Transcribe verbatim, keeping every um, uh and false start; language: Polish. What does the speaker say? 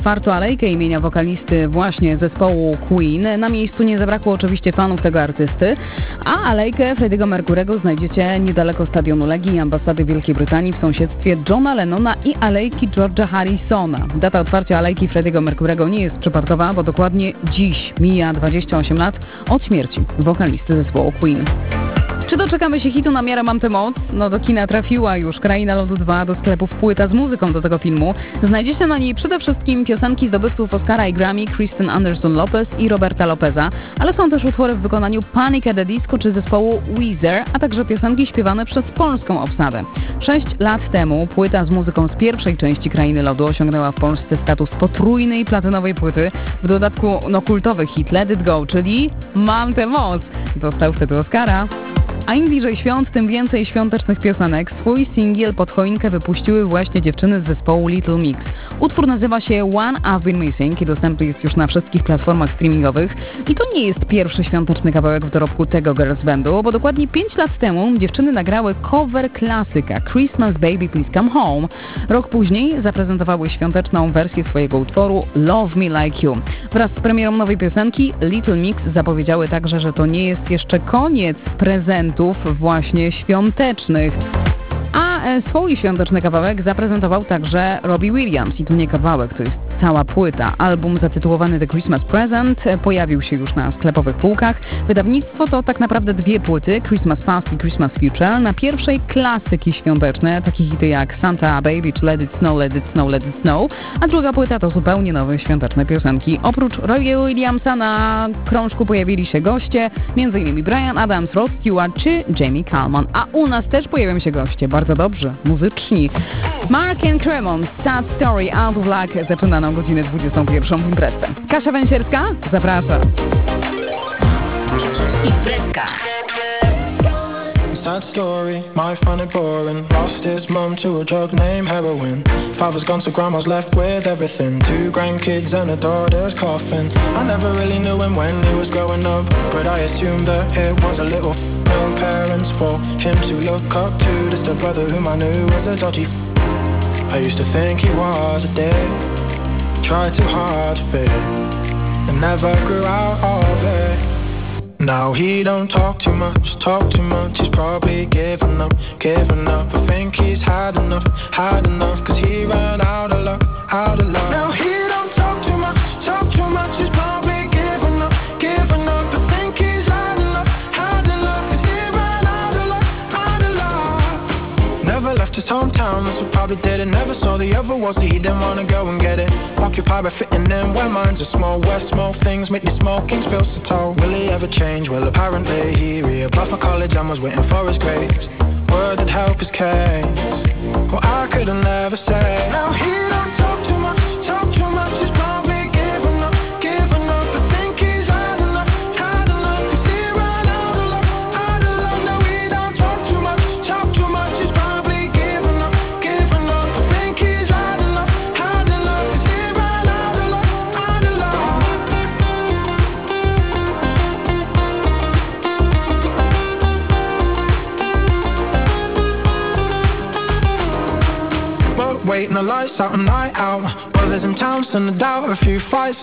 Czwartą alejkę imienia wokalisty właśnie zespołu Queen. Na miejscu nie zabrakło oczywiście fanów tego artysty, a alejkę Freddie'ego Mercurego znajdziecie niedaleko stadionu Legii i ambasady Wielkiej Brytanii w sąsiedztwie Johna Lennona i alejki George'a Harrisona. Data otwarcia alejki Freddie'ego Mercurego nie jest przypadkowa, bo dokładnie dziś mija dwadzieścia osiem lat od śmierci wokalisty zespołu Queen. Czy doczekamy się hitu Na miarę mam tę moc? No do kina trafiła już Kraina Lodu dwa, do sklepów płyta z muzyką do tego filmu. Znajdziecie na niej przede wszystkim piosenki zdobywców Oscara i Grammy Kristen Anderson Lopez i Roberta Lopeza, ale są też utwory w wykonaniu Panic at the Disco czy zespołu Weezer, a także piosenki śpiewane przez polską obsadę. Sześć lat temu płyta z muzyką z pierwszej części Krainy Lodu osiągnęła w Polsce status potrójnej platynowej płyty. W dodatku no kultowy hit Let It Go, czyli Mam tę moc. Dostał wtedy Oscara. A im bliżej świąt, tym więcej świątecznych piosenek. Swój singiel pod choinkę wypuściły właśnie dziewczyny z zespołu Little Mix. Utwór nazywa się One I've Been Missing i dostępny jest już na wszystkich platformach streamingowych. I to nie jest pierwszy świąteczny kawałek w dorobku tego girls bandu, bo dokładnie pięć lat temu dziewczyny nagrały cover klasyka Christmas Baby Please Come Home. Rok później zaprezentowały świąteczną wersję swojego utworu Love Me Like You. Wraz z premierą nowej piosenki Little Mix zapowiedziały także, że to nie jest jeszcze koniec prezentów właśnie świątecznych. A swój świąteczny kawałek zaprezentował także Robbie Williams. I to nie kawałek, to jest cała płyta. Album zatytułowany The Christmas Present pojawił się już na sklepowych półkach. Wydawnictwo to tak naprawdę dwie płyty, Christmas Past i Christmas Future. Na pierwszej klasyki świąteczne, takie hity jak Santa Baby czy Let It Snow, Let It Snow, Let It Snow. A druga płyta to zupełnie nowe świąteczne piosenki. Oprócz Robbie'ego Williamsa na krążku pojawili się goście, m.in. Bryan Adams, Rod Stewart czy Jamie Cullman. A u nas też pojawią się goście, bardzo dobrze, muzyczni. Mark and Cremon, Sad Story, Out of Luck zaczyna nam godzinę dwudziestą pierwszą w imprezce. Kasia Węsierska, zapraszam. Imprezka. Sad story, my find it boring. Lost his mum to a drug named heroin. Father's gone so grandma's left with everything. Two grandkids and a daughter's coffin. I never really knew him when he was growing up, but I assumed that it was a little f- no parents for him to look up to. Just a brother whom I knew was a dodgy f- I used to think he was a dick, tried too hard to fit, and never grew out of it. Now he don't talk too much, talk too much. He's probably given up, given up. I think he's had enough, had enough. Cause he ran out of luck, out of luck. Now he don't talk too much, talk too much. He's probably given up, given up. I think he's had enough, had enough. Cause he ran out of luck, out of luck. Never left his hometown, that's what probably did it. Never saw the other world, so he didn't wanna go and get it. Occupied by fitting in where minds are small, where small things make these small kings feel so tall. Will he ever change? Well, apparently he reapplied for college and was waiting for his grades. Word that help his case. Well, I couldn't ever say. Now he don't talk too much, talk too much. He's probably given up, given up. I think he's had enough, had enough. Cause he ran out of luck, out of luck. Now he don't talk too much, talk too much. He's probably given up, given up. I think he's had enough, had enough. Cause he ran out of luck, out of luck. But waiting the lights out, a night out. Brothers in town, send a doubt, a few fights.